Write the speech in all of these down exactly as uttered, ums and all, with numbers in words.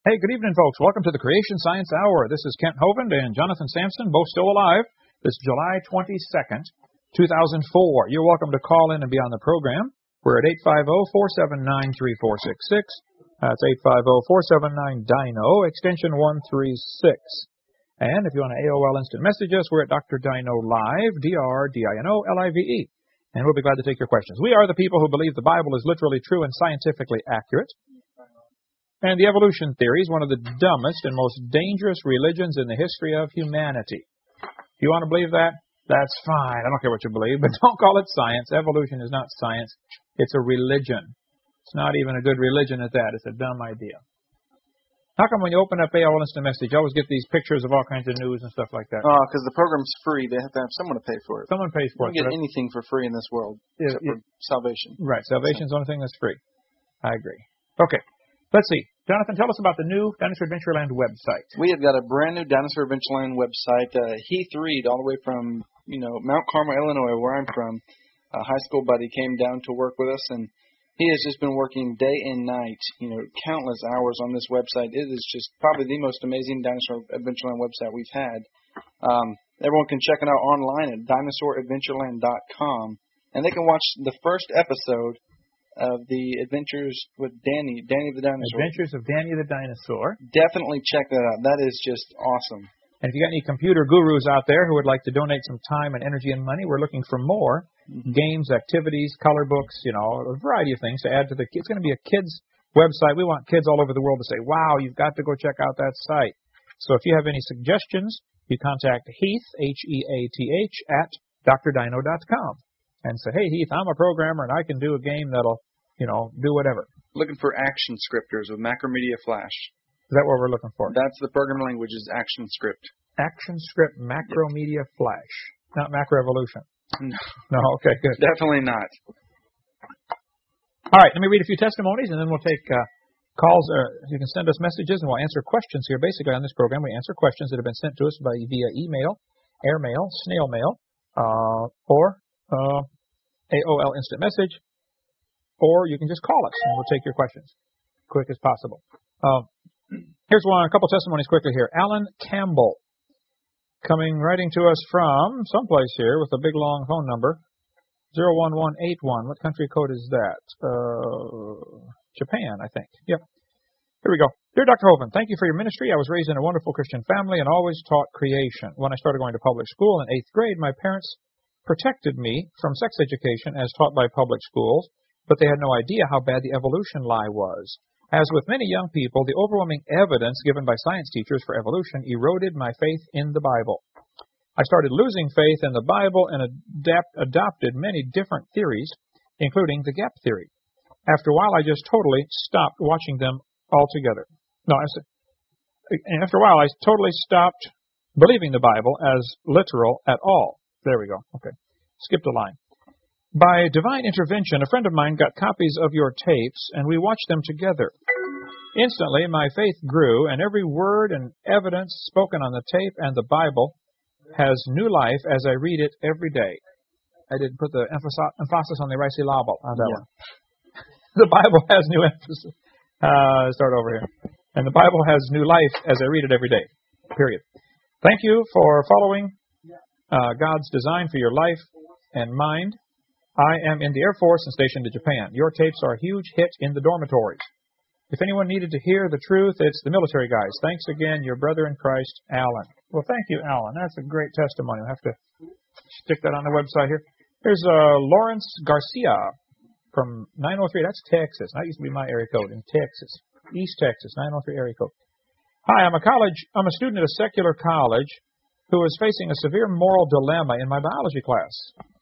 Hey, good evening, folks. Welcome to the Creation Science Hour. This is Kent Hovind and Jonathan Sampson, both still alive. This July twenty-second, two thousand four. You're welcome to call in and be on the program. We're at eight five zero, four seven nine, three four six six. That's eight five zero, four seven nine, D I N O, extension one three six. And if you want to A O L Instant Message us, we're at Doctor Dino Live, D R D I N O L I V E. And we'll be glad to take your questions. We are the people who believe the Bible is literally true and scientifically accurate. And the evolution theory is one of the dumbest and most dangerous religions in the history of humanity. If you want to believe that, that's fine. I don't care what you believe, but don't call it science. Evolution is not science. It's a religion. It's not even a good religion at that. It's a dumb idea. How come when you open up A O L Instant Message, you always get these pictures of all kinds of news and stuff like that? Oh, because the program's free. They have to have someone to pay for it. Someone pays for it. You it. don't get anything for free in this world yeah, except yeah. for salvation. Right. Salvation is the only thing that's free. I agree. Okay. Let's see. Jonathan, tell us about the new Dinosaur Adventureland website. We have got a brand new Dinosaur Adventureland website. Uh, Heath Reed, all the way from, you know, Mount Carmel, Illinois, where I'm from, a high school buddy, came down to work with us, and he has just been working day and night, you know, countless hours on this website. It is just probably the most amazing Dinosaur Adventureland website we've had. Um, everyone can check it out online at dinosaur adventureland dot com, and they can watch the first episode of the Adventures with Danny, Danny the Dinosaur. Adventures of Danny the Dinosaur. Definitely check that out. That is just awesome. And if you got any computer gurus out there who would like to donate some time and energy and money, we're looking for more mm-hmm. games, activities, color books, you know, a variety of things to add to the. It's going to be a kids' website. We want kids all over the world to say, wow, you've got to go check out that site. So if you have any suggestions, you contact Heath, H E A T H, at dr dino dot com. And say, hey, Heath, I'm a programmer, and I can do a game that'll, you know, do whatever. Looking for action scripters with Macromedia Flash. Is that what we're looking for? That's the programming language, is ActionScript. ActionScript Macromedia yep. Flash. Not Macroevolution. No. No, okay, good. Definitely not. All right, let me read a few testimonies, and then we'll take uh, calls. Or you can send us messages, and we'll answer questions here. Basically, on this program, we answer questions that have been sent to us by via email, airmail, snail mail, uh, or Uh, A O L Instant Message, or you can just call us, and we'll take your questions quick as possible. Uh, here's one, a couple testimonies quickly here. Alan Campbell, coming, writing to us from someplace here with a big, long phone number, zero one one eight one. What country code is that? Uh, Japan, I think. Yep. Here we go. Dear Doctor Hovind, thank you for your ministry. I was raised in a wonderful Christian family and always taught creation. When I started going to public school in eighth grade, my parents protected me from sex education as taught by public schools, but they had no idea how bad the evolution lie was. As with many young people, the overwhelming evidence given by science teachers for evolution eroded my faith in the Bible. I started losing faith in the Bible and adapt, adopted many different theories, including the gap theory. After a while, I just totally stopped watching them altogether. No, I said, and after a while, I totally stopped believing the Bible as literal at all. There we go. Okay. Skipped a line. By divine intervention, a friend of mine got copies of your tapes, and we watched them together. Instantly, my faith grew, and every word and evidence spoken on the tape and the Bible has new life as I read it every day. I didn't put the emphasis on the ricilable on that yeah. one. The Bible has new emphasis. Uh, start over here. And the Bible has new life as I read it every day. Period. Thank you for following Uh, God's design for your life and mind. I am in the Air Force and stationed in Japan. Your tapes are a huge hit in the dormitories. If anyone needed to hear the truth, it's the military guys. Thanks again, your brother in Christ, Alan. Well, thank you, Alan. That's a great testimony. I'll have to stick that on the website here. Here's uh, Lawrence Garcia from nine oh three. That's Texas. That used to be my area code in Texas. East Texas, nine oh three area code. Hi, I'm a college. I'm a student at a secular college who is facing a severe moral dilemma in my biology class.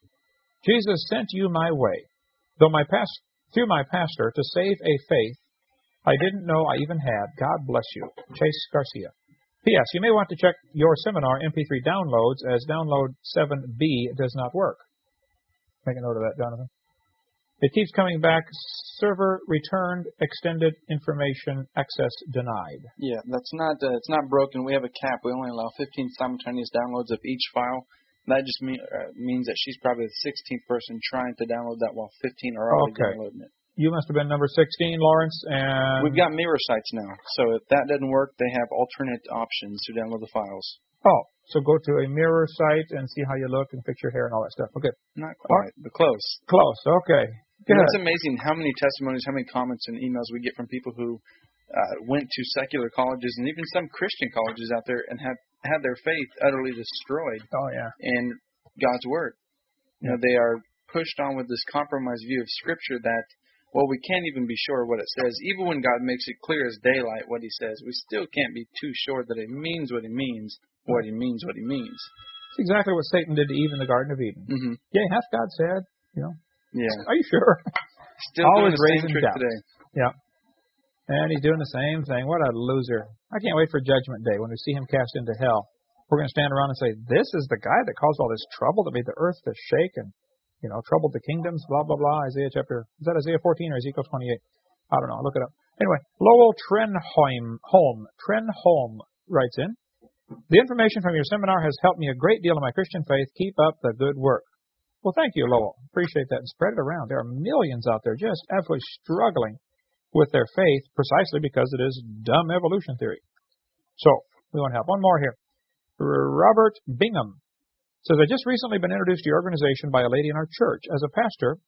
Jesus sent you my way, though my past, through my pastor, to save a faith I didn't know I even had. God bless you. Chase Garcia. P S. You may want to check your seminar M P three downloads, as download seven B does not work. Make a note of that, Jonathan. It keeps coming back. Server returned. Extended information access denied. Yeah, that's not. Uh, it's not broken. We have a cap. We only allow fifteen simultaneous downloads of each file. That just mean, uh, means that she's probably the sixteenth person trying to download that, while fifteen are already okay. downloading it. you must have been number sixteen, Lawrence. And We've got mirror sites now, so if that doesn't work, they have alternate options to download the files. Oh, so go to a mirror site and see how you look and fix your hair and all that stuff. Okay. Not quite, but close. Close. Okay. Good. It's amazing how many testimonies, how many comments and emails we get from people who uh, went to secular colleges and even some Christian colleges out there and had had their faith utterly destroyed. Oh yeah. In God's Word. You know, they are pushed on with this compromised view of Scripture that, well, we can't even be sure what it says. Even when God makes it clear as daylight what He says, we still can't be too sure that it means what He means, what He means, what He means. It's exactly what Satan did to Eve in the Garden of Eden. Mm-hmm. Yeah, hath God said, you know. Yeah. Are you sure? Still always doing the raising same trick doubts. today. Yeah. And he's doing the same thing. What a loser. I can't wait for Judgment Day when we see him cast into hell. We're going to stand around and say, this is the guy that caused all this trouble, that made the earth to shake and, you know, troubled the kingdoms, blah, blah, blah. Isaiah chapter, is that Isaiah fourteen or Ezekiel twenty-eight? I don't know. Look it up. Anyway, Lowell Trenholm, Holm, Trenholm writes in, the information from your seminar has helped me a great deal in my Christian faith. Keep up the good work. Well, thank you, Lowell. Appreciate that. And spread it around. There are millions out there just absolutely struggling with their faith precisely because it is dumb evolution theory. So, we want to have one more here. Robert Bingham says, I just recently been introduced to your organization by a lady in our church. As a pastor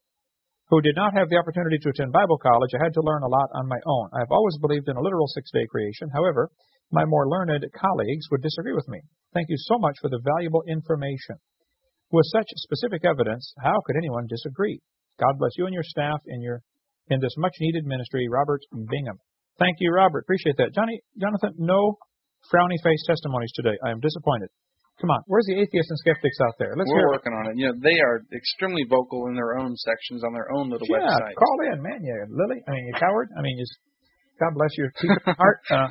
who did not have the opportunity to attend Bible college, I had to learn a lot on my own. I have always believed in a literal six-day creation. However, my more learned colleagues would disagree with me. Thank you so much for the valuable information. With such specific evidence, how could anyone disagree? God bless you and your staff in your in this much-needed ministry, Robert Bingham. Thank you, Robert. Appreciate that. Johnny, Jonathan, no frowny face testimonies today. I am disappointed. Come on, where's the atheists and skeptics out there? Let's We're hear working on it. You know, they are extremely vocal in their own sections on their own little yeah, website. Call in, man. Yeah, Lily. I mean, you coward. I mean, just God bless your heart. Uh,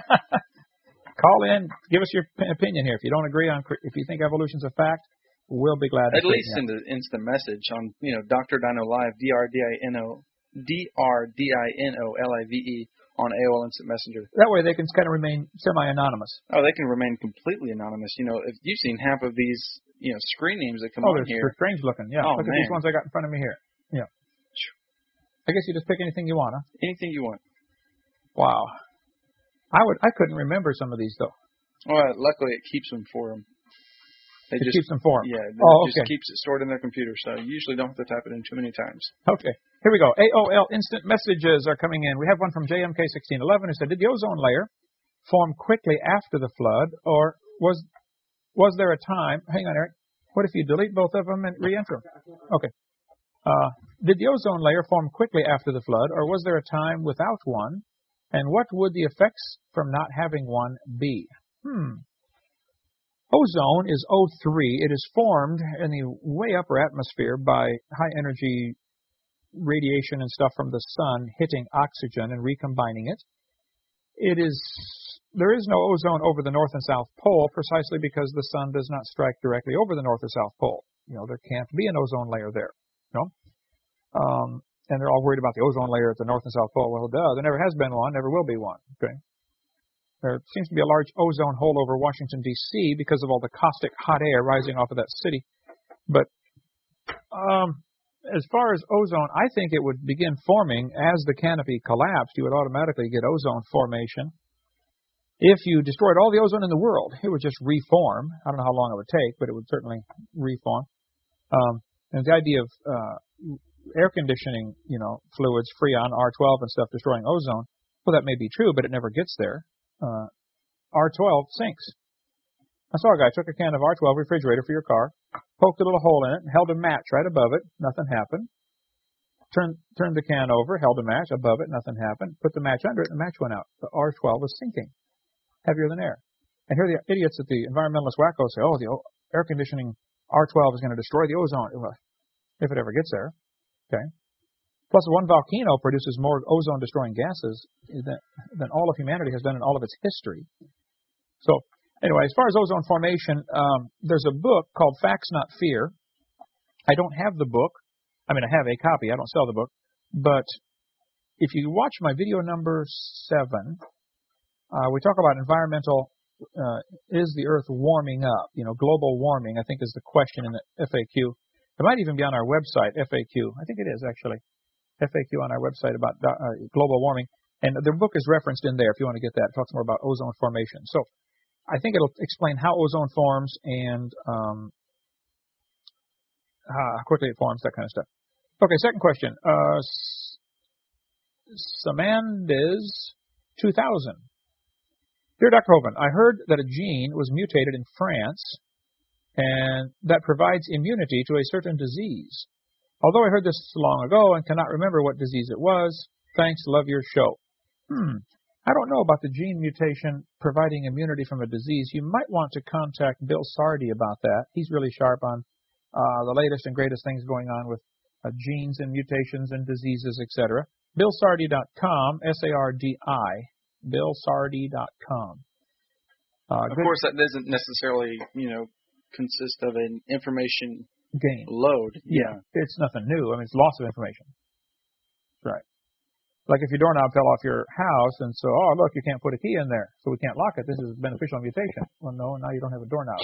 call in. Give us your opinion here. If you don't agree on, if you think evolution's a fact, we'll be glad. At to least send an instant message on, you know, Doctor Dino Live, D R D I N O D R D I N O L I V E on A O L Instant Messenger. That way they can kind of remain semi-anonymous. Oh, they can remain completely anonymous. You know, if you've seen half of these, you know, screen names that come oh, on they're, here. they're strange looking. Yeah. Oh, Look man. at these ones I got in front of me here. Yeah. I guess you just pick anything you want, huh? Anything you want. Wow. I would. I couldn't remember some of these though. Well, luckily it keeps them for them. They It just keeps them for 'em. Yeah, it oh, just okay. keeps it stored in their computer, so you usually don't have to type it in too many times. Okay. Here we go. A O L instant messages are coming in. We have one from J M K sixteen eleven who said, did the ozone layer form quickly after the flood, or was was there a time, hang on, Eric, what if you delete both of them and re-enter them? Okay. Uh, did the ozone layer form quickly after the flood, or was there a time without one, and what would the effects from not having one be? Hmm. Ozone is O three. It is formed in the way upper atmosphere by high-energy radiation and stuff from the sun hitting oxygen and recombining it. It is there is no ozone over the north and south pole precisely because the sun does not strike directly over the north or south pole. You know, there can't be an ozone layer there. You know? Um, and they're all worried about the ozone layer at the north and south pole. Well, duh, there never has been one, never will be one. Okay. There seems to be a large ozone hole over Washington, D C because of all the caustic hot air rising off of that city. But um, as far as ozone, I think it would begin forming as the canopy collapsed. You would automatically get ozone formation. If you destroyed all the ozone in the world, it would just reform. I don't know how long it would take, but it would certainly reform. Um, and the idea of uh, air conditioning, you know, fluids, Freon, R twelve and stuff destroying ozone, well, that may be true, but it never gets there. Uh, R twelve sinks. I saw a guy took a can of R twelve refrigerator for your car, poked a little hole in it, and held a match right above it. Nothing happened. Turned turned the can over, held a match above it. Nothing happened. Put the match under it, and the match went out. The R twelve was sinking, heavier than air. And here the idiots at the environmentalist wackos say, "Oh, the air conditioning R twelve is going to destroy the ozone." Well, if it ever gets there, okay. Plus, one volcano produces more ozone-destroying gases than, than all of humanity has done in all of its history. So, anyway, as far as ozone formation, um, there's a book called Facts Not Fear. I don't have the book. I mean, I have a copy. I don't sell the book. But if you watch my video number seven, uh, we talk about environmental, uh, is the Earth warming up? You know, global warming, I think, is the question in the F A Q. It might even be on our website, F A Q. I think it is, actually. F A Q on our website about uh, global warming. And the book is referenced in there if you want to get that. It talks more about ozone formation. So I think it'll explain how ozone forms and um, how quickly it forms, that kind of stuff. Okay, second question. Uh, Samandiz two thousand. Dear Doctor Hovind, I heard that a gene was mutated in France and that provides immunity to a certain disease. Although I heard this long ago and cannot remember what disease it was, thanks, love your show. Hmm. I don't know about the gene mutation providing immunity from a disease. You might want to contact Bill Sardi about that. He's really sharp on uh, the latest and greatest things going on with uh, genes and mutations and diseases, et cetera. Bill Sardi dot com, S A R D I, Bill Sardi dot com. Uh, of course, that doesn't necessarily, you know, consist of an information gain load. Yeah. yeah, it's nothing new. I mean, it's loss of information. Right. Like if your doorknob fell off your house and so, oh, look, you can't put a key in there, so we can't lock it. This is beneficial mutation. Well, no, now you don't have a doorknob.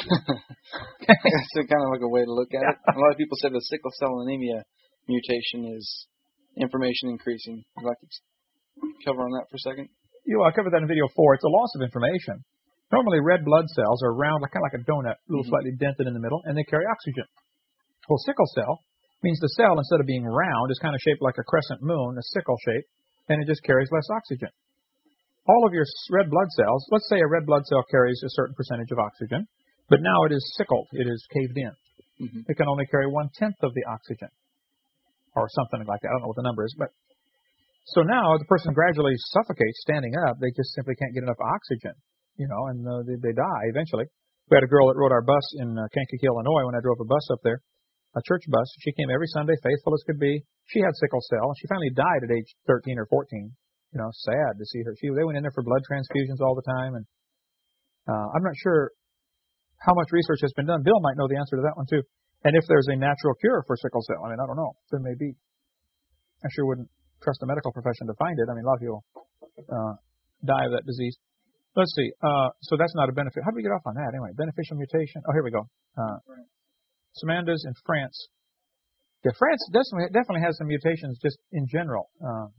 It's kind of like a way to look at it. A lot of people say the sickle cell anemia mutation is information increasing. Would you like to cover on that for a second? Yeah, well, I covered that in video four. It's a loss of information. Normally, red blood cells are round, like kind of like a donut, a little mm-hmm. slightly dented in the middle, and they carry oxygen. Well, sickle cell means the cell, instead of being round, is kind of shaped like a crescent moon, a sickle shape, and it just carries less oxygen. All of your red blood cells, let's say a red blood cell carries a certain percentage of oxygen, but now it is sickled, it is caved in. Mm-hmm. It can only carry one-tenth of the oxygen, or something like that. I don't know what the number is, but so now the person gradually suffocates standing up. They just simply can't get enough oxygen, you know, and uh, they, they die eventually. We had a girl that rode our bus in uh, Kankakee, Illinois, when I drove a bus up there, a church bus. She came every Sunday, faithful as could be. She had sickle cell. She finally died at age thirteen or fourteen. You know, sad to see her. She they went in there for blood transfusions all the time, and uh, I'm not sure how much research has been done. Bill might know the answer to that one too. And if there's a natural cure for sickle cell, I mean, I don't know. There may be. I sure wouldn't trust the medical profession to find it. I mean, a lot of people uh, die of that disease. Let's see. Uh, so that's not a benefit. How do we get off on that anyway? Beneficial mutation. Oh, here we go. Uh, Samandas in France. Yeah, France definitely definitely has some mutations just in general. Um,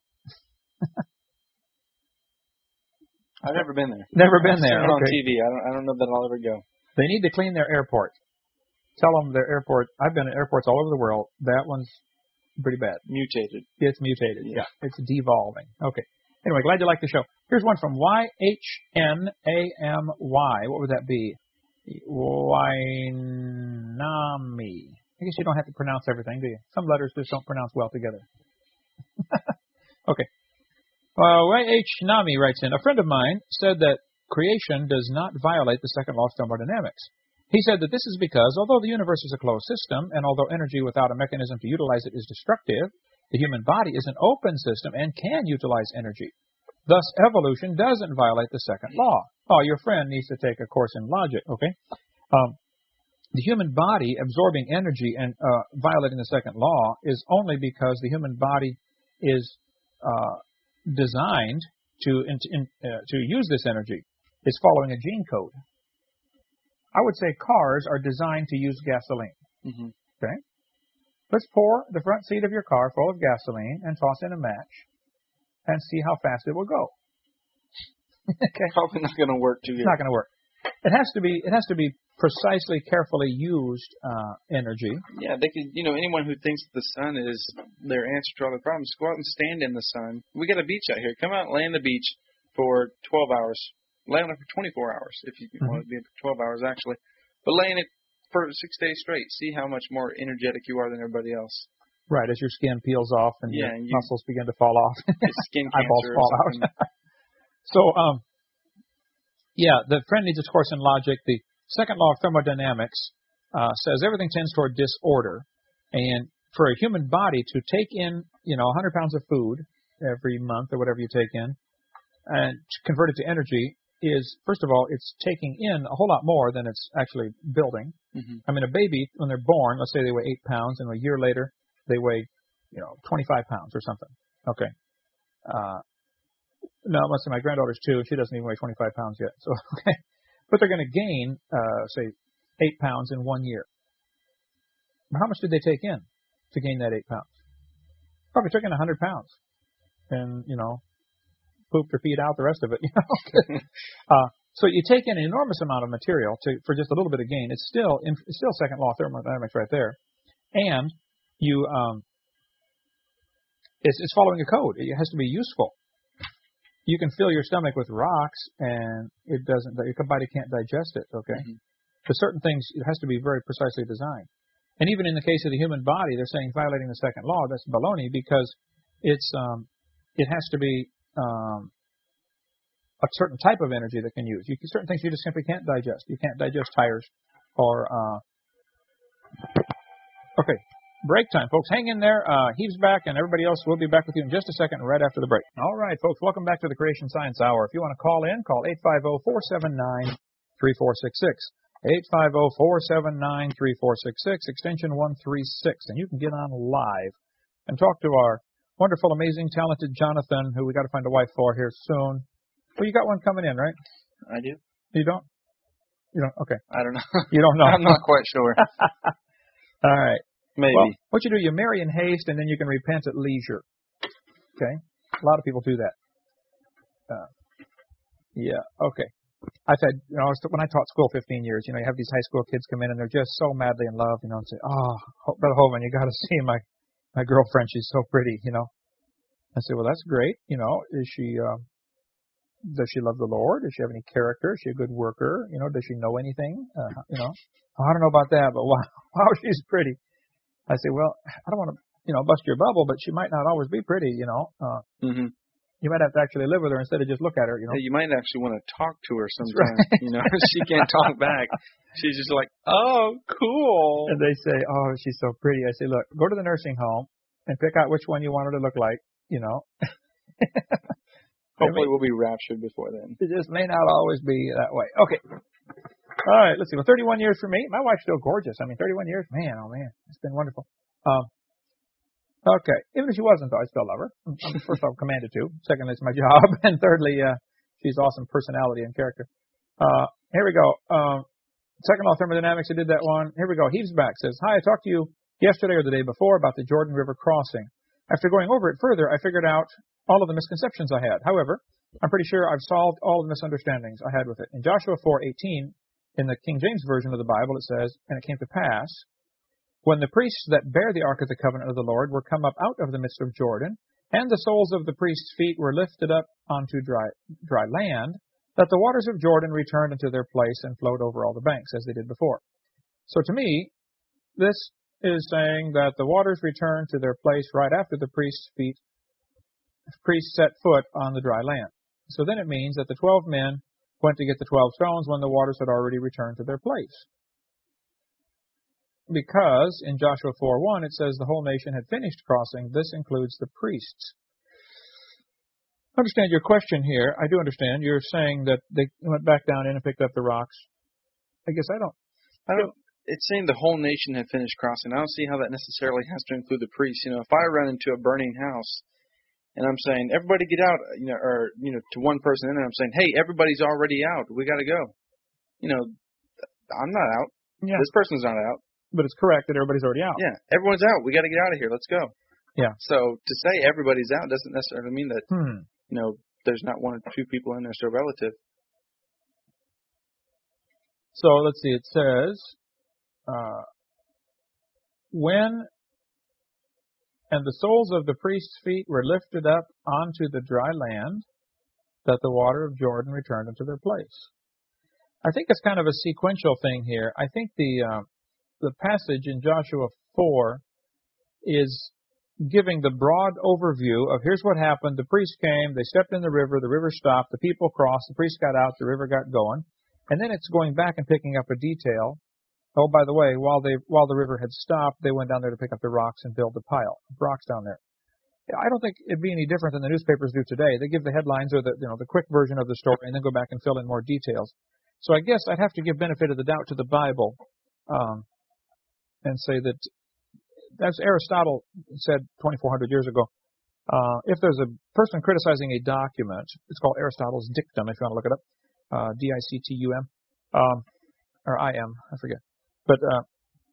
I've never been there. Never been there. I've seen it okay. on T V. I don't. I don't know that I'll ever go. They need to clean their airport. Tell them their airport. I've been at airports all over the world. That one's pretty bad. Mutated. It's mutated. Yeah. yeah. It's devolving. Okay. Anyway, glad you liked the show. Here's one from Y H N A M Y. What would that be? Wainami. I guess you don't have to pronounce everything, do you? Some letters just don't pronounce well together. Okay. Uh, Y H Nami writes in, a friend of mine said that creation does not violate the second law of thermodynamics. He said that this is because, although the universe is a closed system, and although energy without a mechanism to utilize it is destructive, the human body is an open system and can utilize energy. Thus, evolution doesn't violate the second law. Oh, your friend needs to take a course in logic, okay? Um, the human body absorbing energy and uh, violating the second law is only because the human body is uh, designed to in, in, uh, to use this energy. It's following a gene code. I would say cars are designed to use gasoline. Mm-hmm. Okay? Let's pour the front seat of your car full of gasoline and toss in a match and see how fast it will go. Okay. Probably not going to work too good. It's not going to work. It has to be. It has to be precisely, carefully used uh, energy. Yeah, they could. You know, anyone who thinks the sun is their answer to all their problems, go out and stand in the sun. We got a beach out here. Come out and lay on the beach for twelve hours. Lay on it for twenty-four hours if you mm-hmm. want to be twelve hours actually. But lay in it for six days straight. See how much more energetic you are than everybody else. Right, as your skin peels off and yeah, your and you, muscles begin to fall off. Skin eyeballs cancer fall or out. So, um, yeah, the friend needs a course in logic. The second law of thermodynamics uh, says everything tends toward disorder, and for a human body to take in, you know, one hundred pounds of food every month or whatever you take in, and to convert it to energy is, first of all, it's taking in a whole lot more than it's actually building. Mm-hmm. I mean, a baby, when they're born, let's say they weigh eight pounds, and a year later they weigh, you know, twenty-five pounds or something. Okay. Uh, no, let's say my granddaughter's two. She doesn't even weigh twenty-five pounds yet. So, okay. But they're going to gain, uh, say, eight pounds in one year. How much did they take in to gain that eight pounds? Probably took in a hundred pounds, and you know, pooped or peed out the rest of it. You know, uh, so you take in an enormous amount of material to for just a little bit of gain. It's still in, it's still second law of thermodynamics right there, and you um, it's it's following a code. It has to be useful. You can fill your stomach with rocks, and it doesn't. Your body can't digest it. Okay, mm-hmm. For certain things, it has to be very precisely designed. And even in the case of the human body, they're saying violating the second law. That's baloney because it's um, it has to be um, a certain type of energy that can use. You, certain things you just simply can't digest. You can't digest tires or. Uh... Okay. Break time, folks. Hang in there. Uh, Heaves back, and everybody else will be back with you in just a second, right after the break. All right, folks. Welcome back to the Creation Science Hour. If you want to call in, call eight five zero, four seven nine, three four six six. eight five zero, four seven nine, three four six six, extension one three six. And you can get on live and talk to our wonderful, amazing, talented Jonathan, who we got to find a wife for here soon. Well, you got one coming in, right? I do. You don't? You don't? Okay. I don't know. You don't know? I'm not quite sure. All right. Maybe. Well, what you do, you marry in haste, and then you can repent at leisure. Okay? A lot of people do that. Uh, yeah, okay. I've had, you know, when I taught school fifteen years, you know, you have these high school kids come in, and they're just so madly in love, you know, and say, oh, Brother Hovind, you got to see my, my girlfriend. She's so pretty, you know. I say, well, that's great. You know, is she, uh, does she love the Lord? Does she have any character? Is she a good worker? You know, does she know anything? Uh, you know, oh, I don't know about that, but wow, wow, she's pretty. I say, well, I don't want to, you know, bust your bubble, but she might not always be pretty, you know. Uh, mm-hmm. You might have to actually live with her instead of just look at her, you know. Hey, you might actually want to talk to her sometimes, right. You know. She can't talk back. She's just like, oh, cool. And they say, oh, she's so pretty. I say, look, go to the nursing home and pick out which one you want her to look like, you know. Hopefully we'll be raptured before then. It just may not always be that way. Okay. All right, let's see. Well, thirty-one years for me. My wife's still gorgeous. I mean, thirty-one years, man, oh, man. It's been wonderful. Um, okay. Even if she wasn't, though, I still love her. I'm, first off, commanded to. Secondly, it's my job. And thirdly, uh, she's awesome personality and character. Uh, here we go. Um, second law of thermodynamics, I did that one. Here we go. Heaves back says, hi, I talked to you yesterday or the day before about the Jordan River crossing. After going over it further, I figured out all of the misconceptions I had. However, I'm pretty sure I've solved all the misunderstandings I had with it. In Joshua four eighteen, in the King James Version of the Bible, it says, and it came to pass, when the priests that bear the ark of the covenant of the Lord were come up out of the midst of Jordan, and the soles of the priests' feet were lifted up onto dry, dry land, that the waters of Jordan returned into their place and flowed over all the banks, as they did before. So to me, this is saying that the waters returned to their place right after the priests' feet, priests set foot on the dry land. So then it means that the twelve men went to get the twelve stones when the waters had already returned to their place. Because in Joshua four one it says the whole nation had finished crossing. This includes the priests. I understand your question here. I do understand. You're saying that they went back down in and picked up the rocks. I guess I don't. I don't. It's saying the whole nation had finished crossing. I don't see how that necessarily has to include the priests. You know, if I run into a burning house and I'm saying, everybody get out, you know, or, you know, to one person, and I'm saying, hey, everybody's already out. We got to go. You know, I'm not out. Yeah. This person's not out. But it's correct that everybody's already out. Yeah, everyone's out. We got to get out of here. Let's go. Yeah. So to say everybody's out doesn't necessarily mean that, hmm. you know, there's not one or two people in there still relative. So let's see. It says, uh, when and the soles of the priests' feet were lifted up onto the dry land, that the water of Jordan returned into their place. I think it's kind of a sequential thing here. I think the uh, the passage in Joshua four is giving the broad overview of here's what happened. The priests came, they stepped in the river, the river stopped, the people crossed, the priests got out, the river got going. And then it's going back and picking up a detail. Oh, by the way, while they while the river had stopped, they went down there to pick up the rocks and build the pile of rocks down there. I don't think it'd be any different than the newspapers do today. They give the headlines or the you know the quick version of the story and then go back and fill in more details. So I guess I'd have to give benefit of the doubt to the Bible um, and say that, as Aristotle said twenty-four hundred years ago, uh, if there's a person criticizing a document, it's called Aristotle's dictum, if you want to look it up, uh, D I C T U M, um, or I M, I forget. But uh,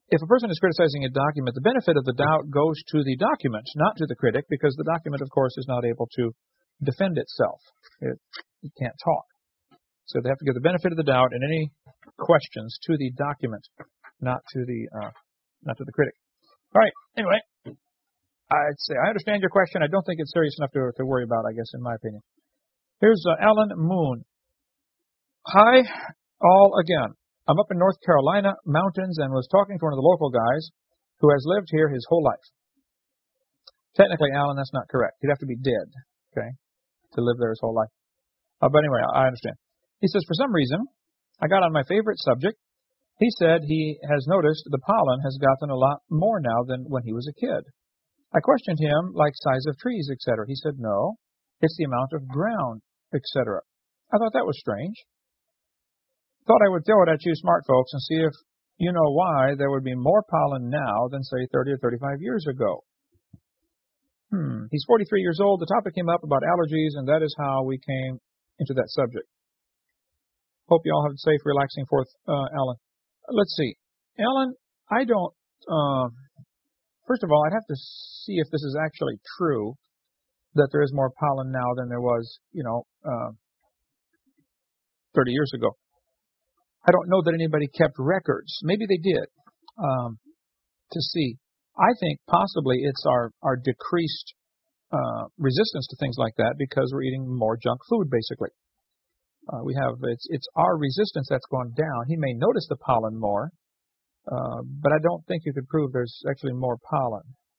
if a person is criticizing a document, the benefit of the doubt goes to the document, not to the critic, because the document, of course, is not able to defend itself. It, it can't talk. So they have to give the benefit of the doubt in any questions to the document, not to the uh, not to the critic. All right. Anyway, I'd say I understand your question. I don't think it's serious enough to, to worry about, I guess, in my opinion. Here's uh, Alan Moon. Hi, all again. I'm up in North Carolina mountains and was talking to one of the local guys who has lived here his whole life. Technically, Alan, that's not correct. He'd have to be dead, okay, to live there his whole life. Uh, but anyway, I understand. He says, for some reason, I got on my favorite subject. He said he has noticed the pollen has gotten a lot more now than when he was a kid. I questioned him, like size of trees, et cetera. He said, no, it's the amount of ground, et cetera. I thought that was strange. Thought I would throw it at you smart folks and see if you know why there would be more pollen now than, say, thirty or thirty-five years ago. Hmm. He's forty-three years old. The topic came up about allergies, and that is how we came into that subject. Hope you all have a safe, relaxing fourth, uh, Alan. Let's see. Alan, I don't, uh, first of all, I'd have to see if this is actually true, that there is more pollen now than there was, you know, uh, thirty years ago. I don't know that anybody kept records. Maybe they did, um, to see. I think possibly it's our, our decreased uh, resistance to things like that because we're eating more junk food, basically. Uh, we have it's it's our resistance that's gone down. He may notice the pollen more, uh, but I don't think you could prove there's actually more pollen.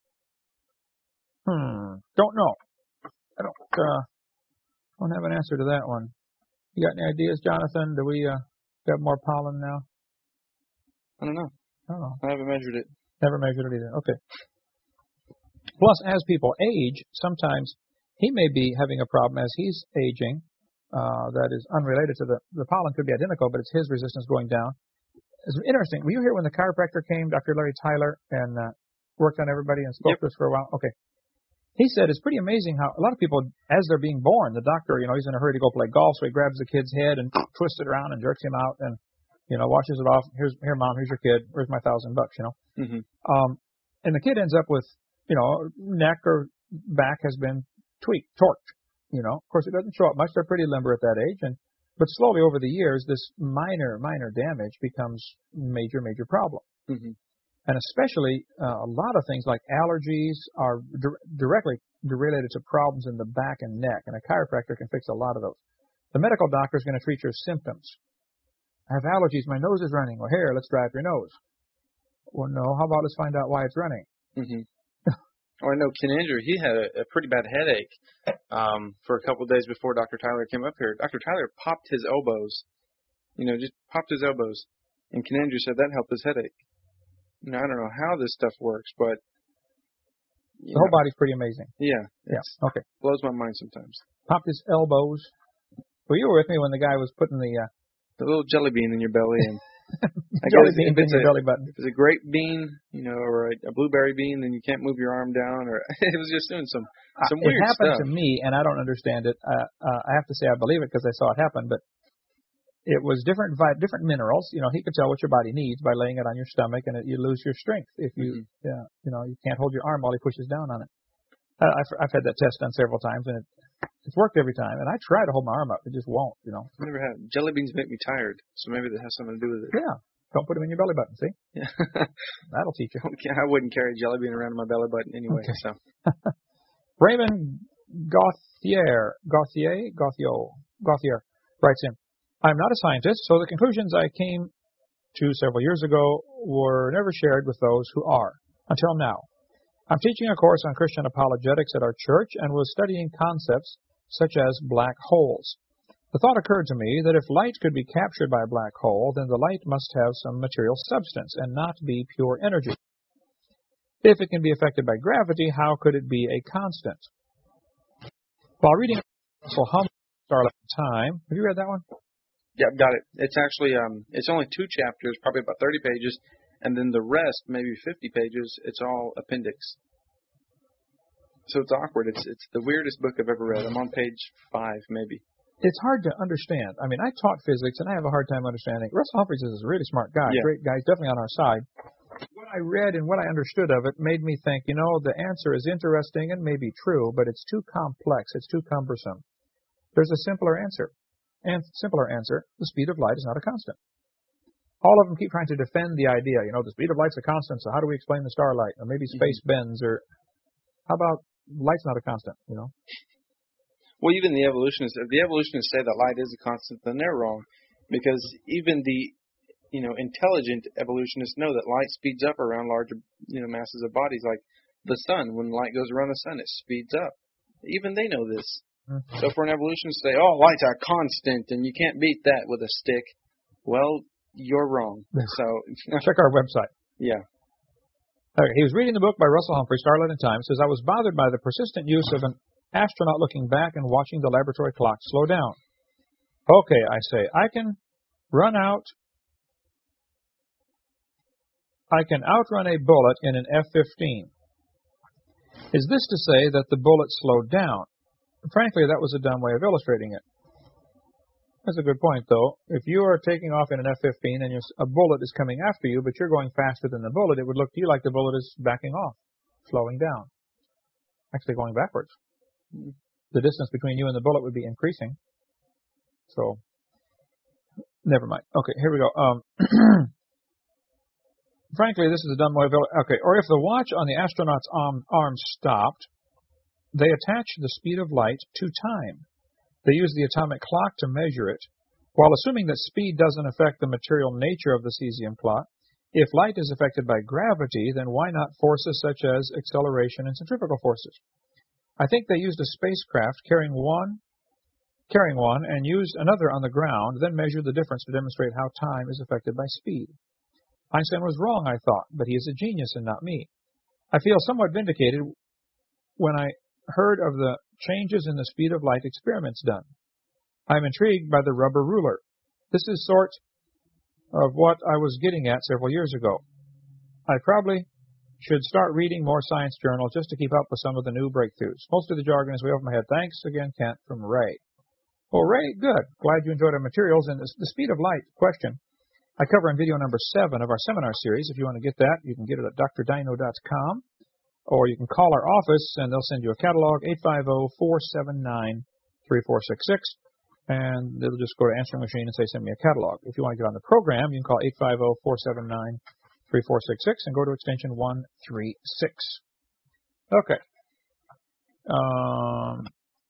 Hmm. Don't know. I don't uh, don't have an answer to that one. You got any ideas, Jonathan? Do we uh, got more pollen now? I don't know. I don't know. I haven't measured it. Never measured it either. Okay. Plus, as people age, sometimes he may be having a problem as he's aging. Uh, that is unrelated to the, the pollen, could be identical, but it's his resistance going down. It's interesting. Were you here when the chiropractor came, Doctor Larry Tyler, and uh, worked on everybody and spoke yep. to us for a while? Okay. He said it's pretty amazing how a lot of people, as they're being born, the doctor, you know, he's in a hurry to go play golf, so he grabs the kid's head and twists it around and jerks him out and, you know, washes it off. Here's, here, Mom, here's your kid. Where's my thousand bucks, you know? Mm-hmm. Um, and the kid ends up with, you know, neck or back has been tweaked, torqued. You know, of course, it doesn't show up much. They're pretty limber at that age, and but slowly over the years, this minor, minor damage becomes major, major problem. Mm-hmm. And especially uh, a lot of things like allergies are di- directly related to problems in the back and neck, and a chiropractor can fix a lot of those. The medical doctor is going to treat your symptoms. I have allergies. My nose is running. Well, here, let's dry up your nose. Well, no. How about let's find out why it's running? Mm-hmm. Oh, I know Ken Andrew, he had a, a pretty bad headache um, for a couple of days before Doctor Tyler came up here. Doctor Tyler popped his elbows, you know, just popped his elbows. And Ken Andrew said that helped his headache. You know, I don't know how this stuff works, but... The whole know, body's pretty amazing. Yeah. Yeah, okay. Blows my mind sometimes. Popped his elbows. Well, you were with me when the guy was putting the... Uh, the little jelly bean in your belly and... jelly bean in your belly button. If it's a grape bean, you know, or a, a blueberry bean, then you can't move your arm down. Or it was just doing some some uh, weird stuff. It happened stuff. to me, and I don't understand it. Uh, uh, I have to say I believe it because I saw it happen. But it was different different minerals. You know, he could tell what your body needs by laying it on your stomach, and it, you lose your strength if you, mm-hmm. yeah, you know, you can't hold your arm while he pushes down on it. Uh, I've, I've had that test done several times, and it, it's worked every time. And I try to hold my arm up, it just won't. You know. I've never had jelly beans make me tired, so maybe that has something to do with it. Yeah. Don't put them in your belly button, see? Yeah. That'll teach you. Okay, I wouldn't carry jelly bean around in my belly button anyway. Okay. So. Raymond Gauthier, Gauthier, Gauthier, Gauthier writes in, I'm not a scientist, so the conclusions I came to several years ago were never shared with those who are, until now. I'm teaching a course on Christian apologetics at our church and was studying concepts such as black holes. The thought occurred to me that if light could be captured by a black hole, then the light must have some material substance and not be pure energy. If it can be affected by gravity, how could it be a constant? While reading Russell Hum, Starlight Time, have you read that one? Yeah, got it. It's actually, um, it's only two chapters, probably about thirty pages, and then the rest, maybe fifty pages, it's all appendix. So it's awkward. It's it's the weirdest book I've ever read. I'm on page five, maybe. It's hard to understand. I mean, I taught physics, and I have a hard time understanding. Russell Humphreys is a really smart guy, yeah. great guy. He's definitely on our side. what I read and what I understood of it made me think, you know, the answer is interesting and maybe true, but it's too complex. It's too cumbersome. There's a simpler answer. And simpler answer, the speed of light is not a constant. All of them keep trying to defend the idea, you know, the speed of light's a constant, so how do we explain the starlight? Or maybe space mm-hmm. bends, or how about light's not a constant, you know? Well, even the evolutionists, if the evolutionists say that light is a constant, then they're wrong. Because even the, you know, intelligent evolutionists know that light speeds up around larger, you know, masses of bodies. Like the sun, when light goes around the sun, it speeds up. Even they know this. Mm-hmm. So for an evolutionist to say, oh, light's a constant, and you can't beat that with a stick, well, you're wrong. So check our website. Yeah. Okay, he was reading the book by Russell Humphrey, Starlight in Time. Says, I was bothered by the persistent use of an astronaut looking back and watching the laboratory clock slow down. Okay, I say, I can run out, I can outrun a bullet in an F fifteen. Is this to say that the bullet slowed down? Frankly, that was a dumb way of illustrating it. That's a good point, though. If you are taking off in an F fifteen and a bullet is coming after you, but you're going faster than the bullet, it would look to you like the bullet is backing off, slowing down, actually going backwards. The distance between you and the bullet would be increasing. So, never mind. Okay, here we go. Um, frankly, this is a dumb way of illustrating. Okay, or if the watch on the astronaut's arm, arm stopped, they attach the speed of light to time. They use the atomic clock to measure it. While assuming that speed doesn't affect the material nature of the cesium clock, if light is affected by gravity, then why not forces such as acceleration and centrifugal forces? I think they used a spacecraft carrying one, carrying one and used another on the ground, then measured the difference to demonstrate how time is affected by speed. Einstein was wrong, I thought, but he is a genius and not me. I feel somewhat vindicated when I heard of the changes in the speed of light experiments done. I am intrigued by the rubber ruler. This is sort of what I was getting at several years ago. I probably should start reading more science journals just to keep up with some of the new breakthroughs. Most of the jargon is way over my head. Thanks again, Kent, from Ray. Well, Ray, good. Glad you enjoyed our materials. And the, the speed of light question I cover in video number seven of our seminar series. If you want to get that, you can get it at d r dino dot com. Or you can call our office, and they'll send you a catalog, eight five zero, four seven nine, three four six six. And they'll just go to answering machine and say, send me a catalog. If you want to get on the program, you can call eight five zero, four seven nine, three four six six and go to extension one three six. Okay. Um,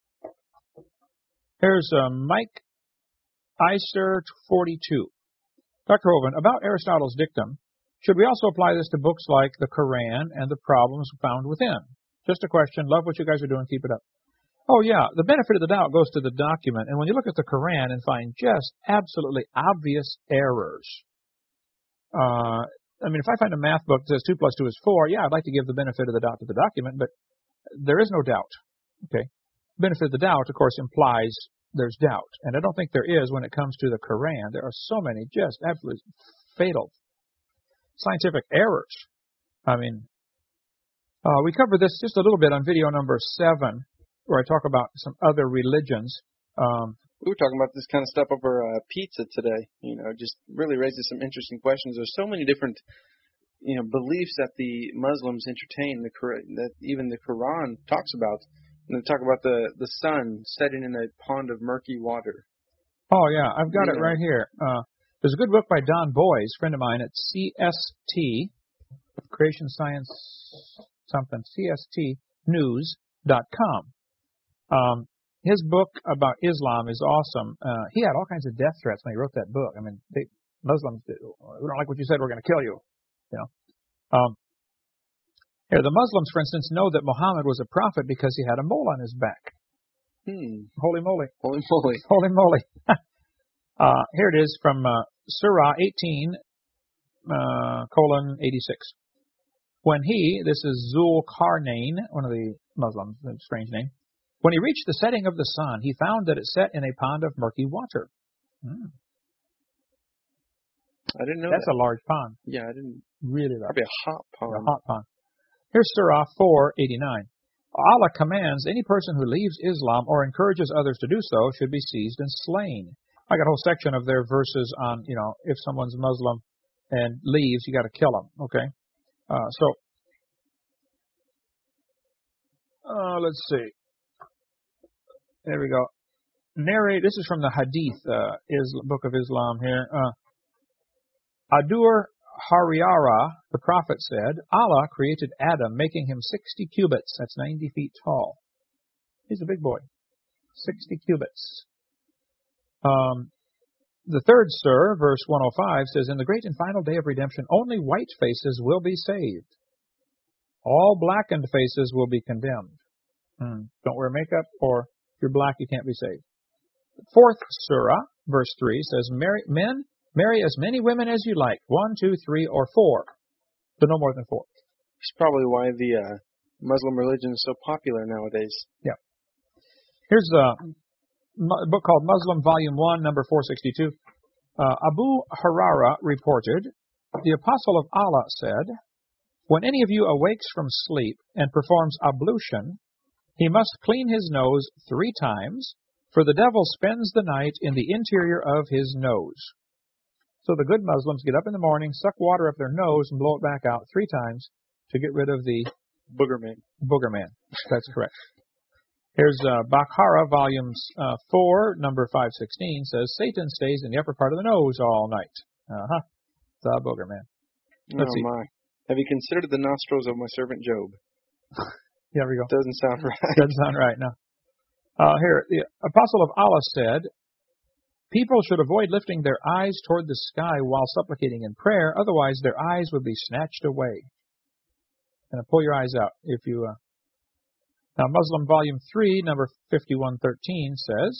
here's uh, Mike Eister forty-two. Doctor Hovind, about Aristotle's dictum, should we also apply this to books like the Quran and the problems found within? Just a question. Love what you guys are doing. Keep it up. Oh, yeah. The benefit of the doubt goes to the document. And when you look at the Quran and find just absolutely obvious errors, uh, I mean, if I find a math book that says two plus two is four, yeah, I'd like to give the benefit of the doubt to the document, but there is no doubt. Okay. Benefit of the doubt, of course, implies there's doubt. And I don't think there is when it comes to the Quran. There are so many just absolutely fatal scientific errors. I mean, uh, we covered this just a little bit on video number seven, where I talk about some other religions. Um, we were talking about this kind of stuff over uh, pizza today. You know, just really raises some interesting questions. There's so many different, you know, beliefs that the Muslims entertain. The that even the Quran talks about. And they talk about the the sun setting in a pond of murky water. Oh yeah, I've got yeah. it right here. Uh, There's a good book by Don Boys, friend of mine at C S T, Creation Science something, C S T news dot com. Um, his book about Islam is awesome. Uh, he had all kinds of death threats when he wrote that book. I mean, they, Muslims, we don't like what you said, we're going to kill you. You know. Um, here, the Muslims, for instance, know that Muhammad was a prophet because he had a mole on his back. Hmm. Holy moly. Holy moly. Holy moly. Uh, here it is from uh, Surah eighteen, uh, colon eighty-six. When he, this is Zul Qarnayn, one of the Muslims, a strange name, when he reached the setting of the sun, he found that it set in a pond of murky water. Hmm. I didn't know That's that. a large pond. Yeah, I didn't. Really large. Probably a hot pond. A hot pond. Here's Surah four eighty-nine. Allah commands any person who leaves Islam or encourages others to do so should be seized and slain. I got a whole section of their verses on, you know, if someone's Muslim and leaves, you got to kill him, okay? Uh, so, uh, let's see. There we go. Narrate. This is from the Hadith, uh, is Book of Islam here. Uh, Adur Hariara, the prophet, said, Allah created Adam, making him sixty cubits. That's ninety feet tall. He's a big boy. sixty cubits. Um, the third surah, verse one oh five, says, in the great and final day of redemption, only white faces will be saved. All blackened faces will be condemned. Hmm. Don't wear makeup, or if you're black, you can't be saved. Fourth surah, verse three, says, marry, men, marry as many women as you like, one, two, three, or four, but no more than four. It's probably why the uh, Muslim religion is so popular nowadays. Yeah. Here's a, a book called Muslim, Volume one, number four sixty-two. Uh, Abu Hurairah reported, the Apostle of Allah said, when any of you awakes from sleep and performs ablution, he must clean his nose three times, for the devil spends the night in the interior of his nose. So the good Muslims get up in the morning, suck water up their nose, and blow it back out three times to get rid of the booger man. Booger man. That's correct. Here's uh, Baqarah, volumes uh, four, number five sixteen, says, Satan stays in the upper part of the nose all night. Uh-huh. The booger man. Let's oh, see. my. Have you considered the nostrils of my servant Job? Yeah, there we go. Doesn't sound right. Doesn't sound right, no. Uh, here, the Apostle of Allah said, people should avoid lifting their eyes toward the sky while supplicating in prayer, otherwise their eyes would be snatched away. And pull your eyes out if you... Uh... Now, Muslim Volume three, number fifty-one thirteen says,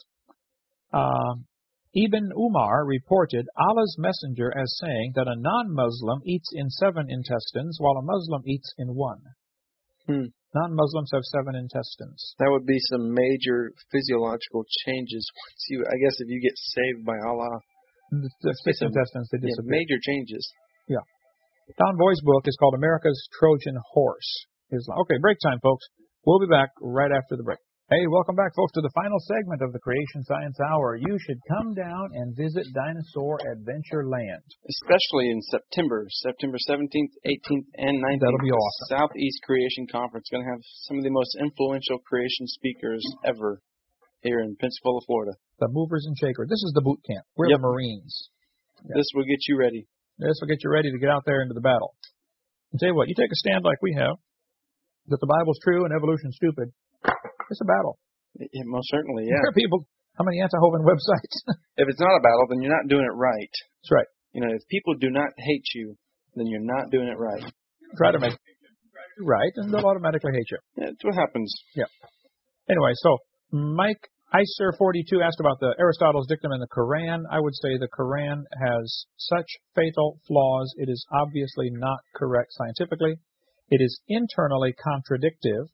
uh, Ibn Umar reported Allah's messenger as saying that a non-Muslim eats in seven intestines while a Muslim eats in one. Hmm. Non-Muslims have seven intestines. That would be some major physiological changes. Once you, I guess if you get saved by Allah. The, the six some, intestines, they disappear. Yeah, major changes. Yeah. Don Boy's book is called America's Trojan Horse. Islam. Okay, break time, folks. We'll be back right after the break. Hey, welcome back, folks, to the final segment of the Creation Science Hour. You should come down and visit Dinosaur Adventure Land. Especially in September, September seventeenth, eighteenth, and nineteenth. That'll be awesome. Southeast Creation Conference. Going to have some of the most influential creation speakers ever here in Pensacola, Florida. The movers and shakers. This is the boot camp. We're yep. the Marines. Yep. This will get you ready. This will get you ready to get out there into the battle. I'll tell you what, you take a stand like we have, that the Bible's true and evolution's stupid. It's a battle. Yeah, most certainly, yeah. There are people, how many anti-Hovind websites? If it's not a battle, then you're not doing it right. That's right. You know, if people do not hate you, then you're not doing it right. Try to make it right, and they'll automatically hate you. Yeah, that's what happens. Yeah. Anyway, so Mike Iser forty-two asked about the Aristotle's dictum in the Quran. I would say the Quran has such fatal flaws, it is obviously not correct scientifically. It is internally contradictive.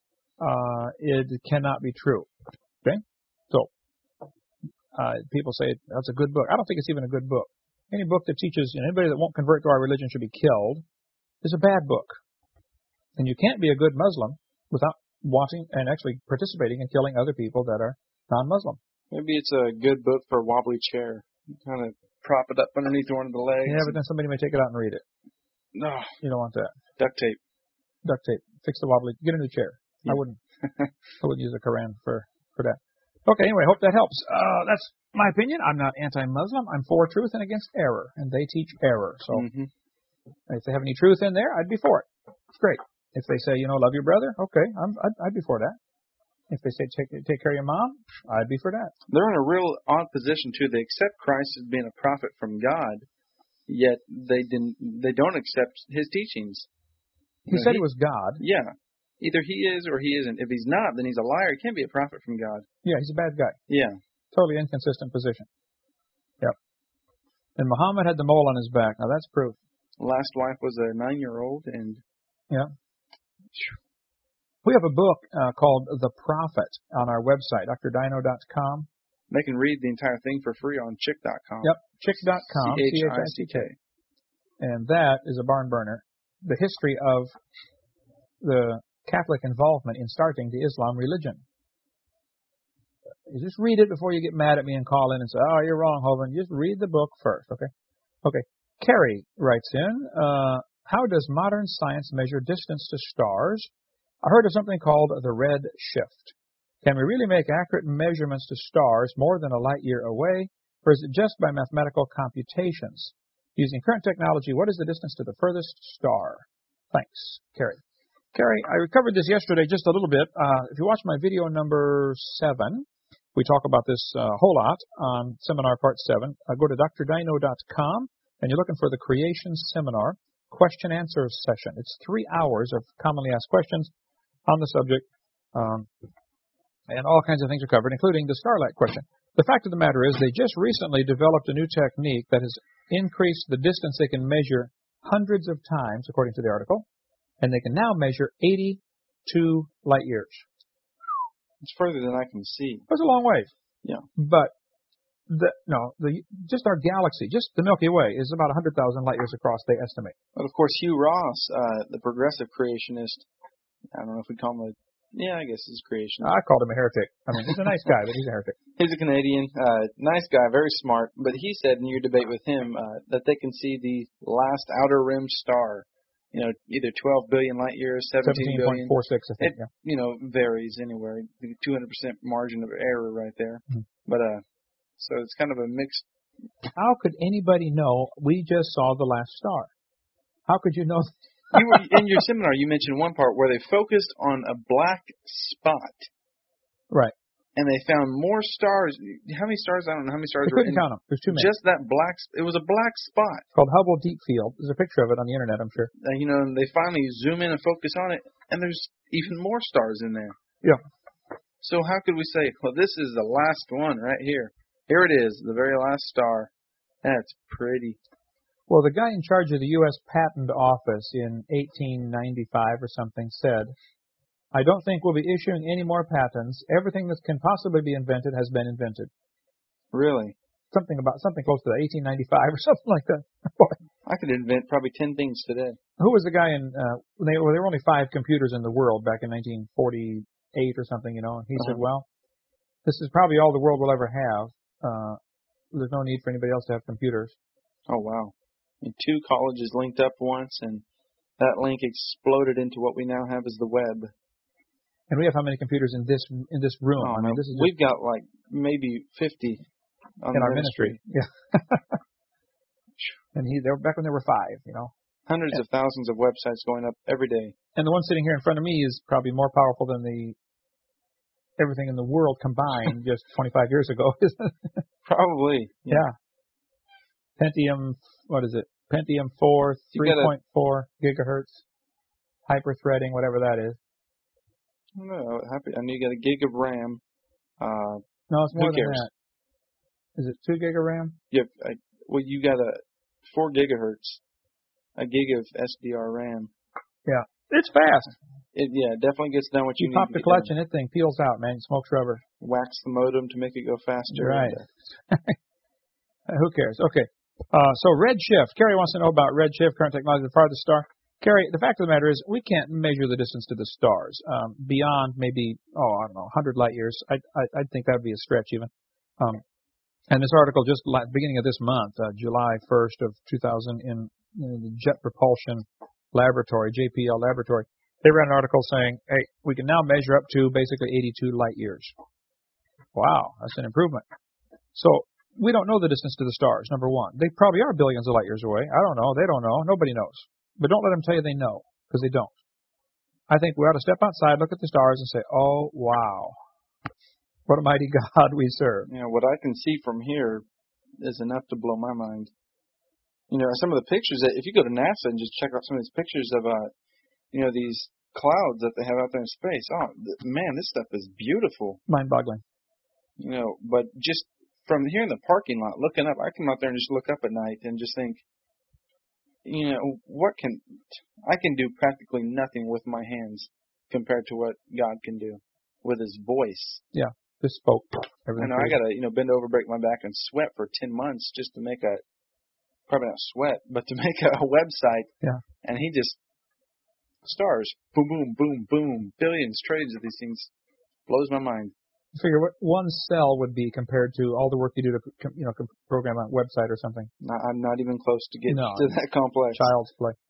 Uh, it cannot be true. Okay? So, uh, people say that's a good book. I don't think it's even a good book. Any book that teaches, you know, anybody that won't convert to our religion should be killed is a bad book. And you can't be a good Muslim without wanting and actually participating in killing other people that are non-Muslim. Maybe it's a good book for a wobbly chair. Kind of prop it up underneath one of the legs. Yeah, but then somebody may take it out and read it. No. You don't want that. Duct tape. Duct tape. Fix the wobbly. Get in the chair. Yeah. I wouldn't. I wouldn't use a Quran for, for that. Okay, anyway, hope that helps. Uh, that's my opinion. I'm not anti-Muslim. I'm for truth and against error, and they teach error. So mm-hmm. if they have any truth in there, I'd be for it. It's great. If they say, you know, love your brother, okay, I'm, I'd, I'd be for that. If they say take, take care of your mom, I'd be for that. They're in a real odd position, too. They accept Christ as being a prophet from God, yet they didn't. They don't accept his teachings. He you know, said he, he was God. Yeah. Either he is or he isn't. If he's not, then he's a liar. He can't be a prophet from God. Yeah, he's a bad guy. Yeah. Totally inconsistent position. Yep. And Muhammad had the mole on his back. Now, that's proof. Last wife was a nine-year-old, and... Yeah. We have a book uh, called The Prophet on our website, D R dino dot com. They can read the entire thing for free on chick dot com. Yep, chick dot com, C H I C K. And that is a barn burner. The history of the Catholic involvement in starting the Islam religion. You just read it before you get mad at me and call in and say, oh, you're wrong, Hovind. Just read the book first, okay? Okay. Carrie writes in, uh, how does modern science measure distance to stars? I heard of something called the red shift. Can we really make accurate measurements to stars more than a light year away, or is it just by mathematical computations? Using current technology, what is the distance to the furthest star? Thanks, Carrie. Carrie, I covered this yesterday just a little bit. Uh, if you watch my video number seven, we talk about this a uh, whole lot on seminar part seven. Uh, go to d r dino dot com, and you're looking for the Creation Seminar question answer session. It's three hours of commonly asked questions on the subject, um, and all kinds of things are covered, including the starlight question. The fact of the matter is they just recently developed a new technique that has increased the distance they can measure hundreds of times, according to the article, and they can now measure eighty-two light years. It's further than I can see. That's a long ways. Yeah. But the no, the just our galaxy, just the Milky Way, is about one hundred thousand light years across, they estimate. But of course, Hugh Ross, uh, the progressive creationist, I don't know if we call him a, yeah, I guess he's a creationist. I called him a heretic. I mean, he's a nice guy, but he's a heretic. He's a Canadian, uh, nice guy, very smart. But he said in your debate with him uh, that they can see the last outer rim star. You know, either twelve billion light years, seventeen billion. seventeen point four six, I think, it, yeah. You know, varies anywhere. two hundred percent margin of error right there. Mm-hmm. But, uh, so it's kind of a mixed. How could anybody know we just saw the last star? How could you know? You were, in your seminar, you mentioned one part where they focused on a black spot. Right. And they found more stars. How many stars? I don't know how many stars we were couldn't in. count them. There's too many. Just that black. It was a black spot. It's called Hubble Deep Field. There's a picture of it on the internet, I'm sure. Uh, you know, and they finally zoom in and focus on it, and there's even more stars in there. Yeah. So how could we say, well, this is the last one right here? Here it is, the very last star. That's pretty. Well, the guy in charge of the U S Patent Office in eighteen ninety-five or something said, I don't think we'll be issuing any more patents. Everything that can possibly be invented has been invented. Really? Something about something close to that, eighteen ninety-five or something like that. I could invent probably ten things today. Who was the guy in? Uh, they, well, there were only five computers in the world back in nineteen forty-eight or something, you know. And he uh-huh. said, "Well, this is probably all the world will ever have. Uh, there's no need for anybody else to have computers." Oh wow! And two colleges linked up once, and that link exploded into what we now have as the web. And we have how many computers in this in this room? Oh, I mean, this is we've got like maybe fifty on in the our ministry. ministry. Yeah. And he, they were back when there were five, you know. Hundreds yeah. of thousands of websites going up every day. And the one sitting here in front of me is probably more powerful than the everything in the world combined just twenty-five years ago, isn't it? Probably. Yeah. yeah. Pentium, what is it? Pentium four, three point four gigahertz, hyper-threading, whatever that is. No, happy. I know you got a gig of RAM. Uh, no, it's more who than cares? that. Is it two gig of RAM? Yep. I, well, you got a four gigahertz, a gig of S D R RAM. Yeah, it's fast. It yeah, it definitely gets done what you, you need. You pop to the get clutch done. and that thing peels out, man. It smokes rubber. Wax the modem to make it go faster. Right. And, uh, Who cares? Okay. Uh, so redshift. Carrie wants to know about redshift, current technology, the farthest star. Carrie, the fact of the matter is we can't measure the distance to the stars um, beyond maybe, oh, I don't know, one hundred light years. I I I'd think that would be a stretch even. Um, and this article just la- beginning of this month, uh, July first of two thousand, in, in the Jet Propulsion Laboratory, J P L Laboratory, they ran an article saying, hey, we can now measure up to basically eighty-two light years. Wow, that's an improvement. So we don't know the distance to the stars, number one. They probably are billions of light years away. I don't know. They don't know. Nobody knows. But don't let them tell you they know, because they don't. I think we ought to step outside, look at the stars, and say, oh, wow, what a mighty God we serve. You know, what I can see from here is enough to blow my mind. You know, some of the pictures, that if you go to NASA and just check out some of these pictures of, uh, you know, these clouds that they have out there in space, oh, th- man, this stuff is beautiful. Mind-boggling. You know, but just from here in the parking lot, looking up, I come out there and just look up at night and just think, you know, what can, I can do practically nothing with my hands compared to what God can do with His voice. Yeah, just spoke. I know I got to, you know, bend over, break my back, and sweat for ten months just to make a, probably not sweat, but to make a, a website. Yeah. And He just, stars, boom, boom, boom, boom, billions, trillions of these things, blows my mind. Figure what one cell would be compared to all the work you do to, you know, program a website or something. Not, I'm not even close to getting no, to that complex. Child's play.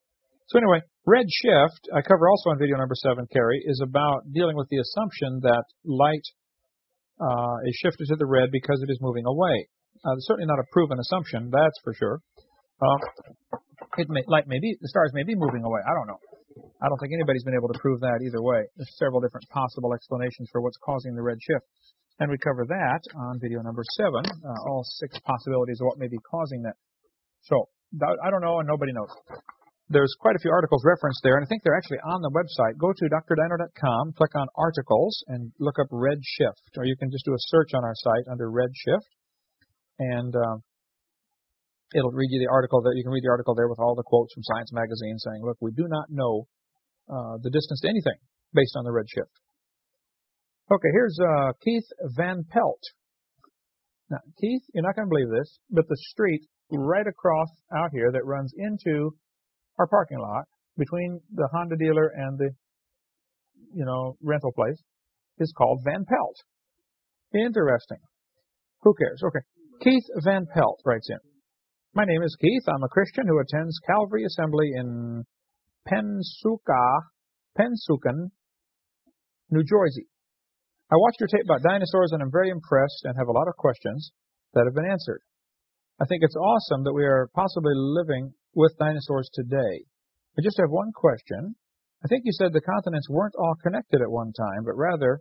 So anyway, redshift, I cover also on video number seven, Carrie, is about dealing with the assumption that light uh, is shifted to the red because it is moving away. Uh, it's certainly not a proven assumption, that's for sure. Uh, it may, light may be, the stars may be moving away. I don't know. I don't think anybody's been able to prove that either way. There's several different possible explanations for what's causing the red shift. And we cover that on video number seven, uh, all six possibilities of what may be causing that. So, I don't know and nobody knows. There's quite a few articles referenced there, and I think they're actually on the website. Go to D R dino dot com, click on articles, and look up redshift. Or you can just do a search on our site under redshift, and uh, it'll read you the article there. You can read the article there with all the quotes from Science Magazine saying, look, we do not know uh, the distance to anything based on the redshift. Okay, here's uh, Keith Van Pelt. Now, Keith, you're not going to believe this, but the street right across out here that runs into our parking lot between the Honda dealer and the, you know, rental place is called Van Pelt. Interesting. Who cares? Okay. Keith Van Pelt writes in. My name is Keith. I'm a Christian who attends Calvary Assembly in Pensuka, Pensuken, New Jersey. I watched your tape about dinosaurs and I'm very impressed and have a lot of questions that have been answered. I think it's awesome that we are possibly living with dinosaurs today. I just have one question. I think you said the continents weren't all connected at one time, but rather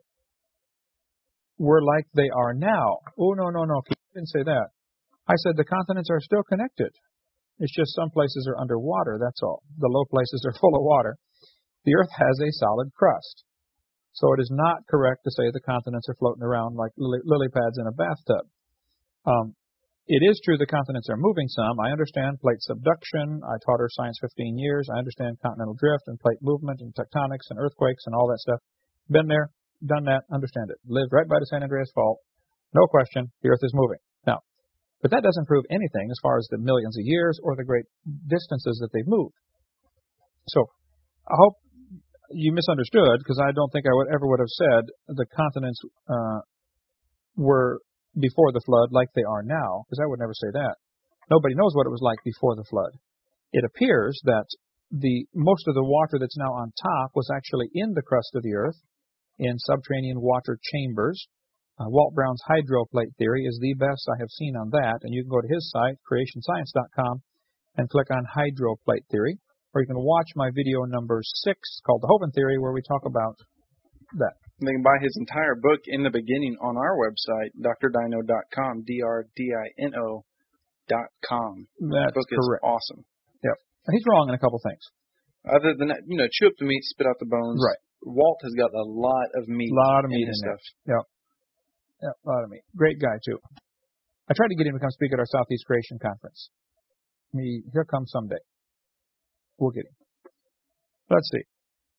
were like they are now. Oh, no, no, no. I didn't say that. I said the continents are still connected. It's just some places are underwater, that's all. The low places are full of water. The Earth has a solid crust. So it is not correct to say the continents are floating around like lily, lily pads in a bathtub. Um, It is true the continents are moving some. I understand plate subduction. I taught Earth science fifteen years. I understand continental drift and plate movement and tectonics and earthquakes and all that stuff. Been there, done that, understand it. Lived right by the San Andreas Fault. No question, the Earth is moving. Now, but that doesn't prove anything as far as the millions of years or the great distances that they've moved. So, I hope you misunderstood, because I don't think I would ever would have said the continents uh, were before the flood like they are now, because I would never say that. Nobody knows what it was like before the flood. It appears that the most of the water that's now on top was actually in the crust of the Earth, in subterranean water chambers. Uh, Walt Brown's hydroplate theory is the best I have seen on that, and you can go to his site, creation science dot com, and click on hydroplate theory, or you can watch my video number six called the Hovind Theory, where we talk about that. They can buy his entire book in the beginning on our website, D R dino dot com, D R D I N O dot com. That's the book correct. is awesome. Yep. He's wrong in a couple things. Other than that, you know, chew up the meat, spit out the bones. Right. Walt has got a lot of meat. A lot of meat in his in stuff. There. Yep. Yep, a lot of meat. Great guy, too. I tried to get him to come speak at our Southeast Creation Conference. He, he'll come someday. We'll get him. Let's see.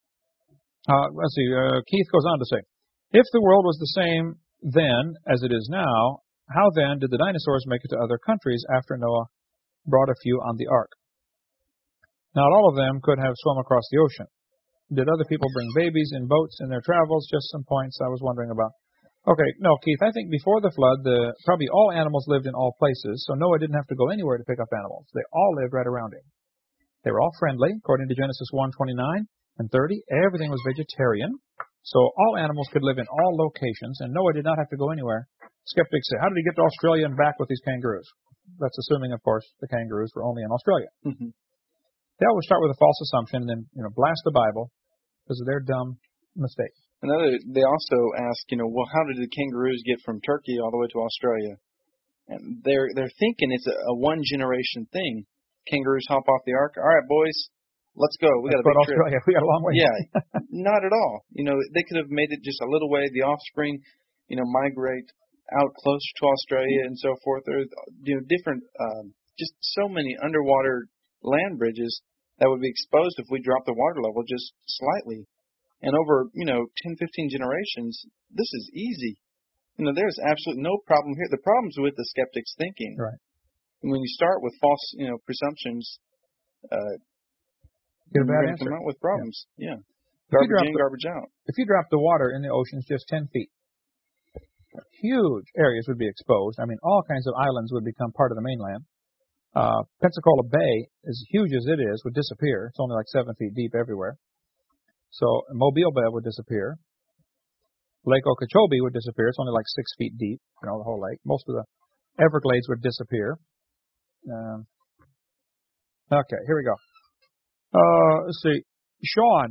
Uh, let's see. Uh, Keith goes on to say, if the world was the same then as it is now, how then did the dinosaurs make it to other countries after Noah brought a few on the ark? Not all of them could have swum across the ocean. Did other people bring babies in boats in their travels? Just some points I was wondering about. Okay, no, Keith, I think before the flood, the, probably all animals lived in all places, so Noah didn't have to go anywhere to pick up animals. They all lived right around him. They were all friendly, according to Genesis one twenty-nine and thirty. Everything was vegetarian, so all animals could live in all locations, and Noah did not have to go anywhere. Skeptics say, how did he get to Australia and back with these kangaroos? That's assuming, of course, the kangaroos were only in Australia. Mm-hmm. They always start with a false assumption and then, you know, blast the Bible because of their dumb mistake. Another, they also ask, you know, well, how did the kangaroos get from Turkey all the way to Australia? And they're they're thinking it's a, a one generation thing. Kangaroos hop off the ark. All right, boys, let's go. We got a big trip. Australia. We got a long way. Yeah, not at all. You know, they could have made it just a little way. The offspring, you know, migrate out closer to Australia and so forth. There's, you know, different, um, just so many underwater land bridges that would be exposed if we drop the water level just slightly. And over, you know, ten, fifteen generations, this is easy. You know, there's absolutely no problem here. The problem's with the skeptic's thinking. Right. And when you start with false, you know, presumptions, uh, Get a you're bad going to answer. come out with problems. Yeah. yeah. If Garbage in, the, garbage out. If you drop the water in the oceans just ten feet, huge areas would be exposed. I mean, all kinds of islands would become part of the mainland. Uh, Pensacola Bay, as huge as it is, would disappear. It's only like seven feet deep everywhere. So Mobile Bay would disappear. Lake Okeechobee would disappear. It's only like six feet deep, you know, the whole lake. Most of the Everglades would disappear. Um, okay, here we go. Uh, let's see. Sean.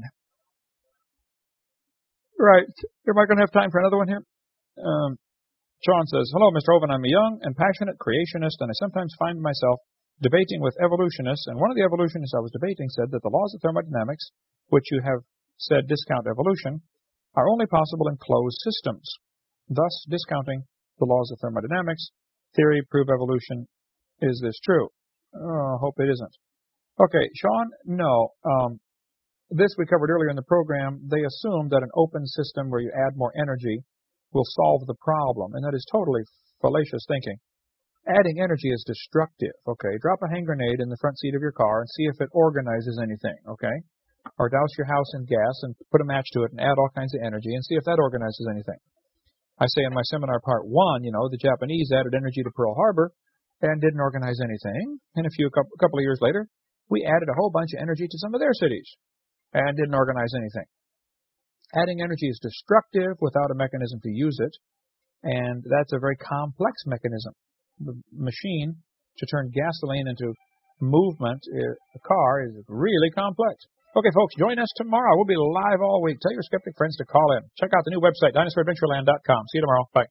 Right. Am I going to have time for another one here? Um, Sean says, hello, Mister Oven. I'm a young and passionate creationist, and I sometimes find myself debating with evolutionists. And one of the evolutionists I was debating said that the laws of thermodynamics, which you have said discount evolution, are only possible in closed systems, thus discounting the laws of thermodynamics. Theory prove evolution. Is this true? Oh, I hope it isn't. Okay, Sean, no. Um, this we covered earlier in the program. They assume that an open system where you add more energy will solve the problem, and that is totally fallacious thinking. Adding energy is destructive, okay? Drop a hand grenade in the front seat of your car and see if it organizes anything, okay? Or douse your house in gas and put a match to it and add all kinds of energy and see if that organizes anything. I say in my seminar part one, you know, the Japanese added energy to Pearl Harbor and didn't organize anything. And a few a couple of years later, we added a whole bunch of energy to some of their cities and didn't organize anything. Adding energy is destructive without a mechanism to use it, and that's a very complex mechanism. The machine to turn gasoline into movement, a car, is really complex. Okay, folks, join us tomorrow. We'll be live all week. Tell your skeptic friends to call in. Check out the new website, dinosaur adventure land dot com. See you tomorrow. Bye.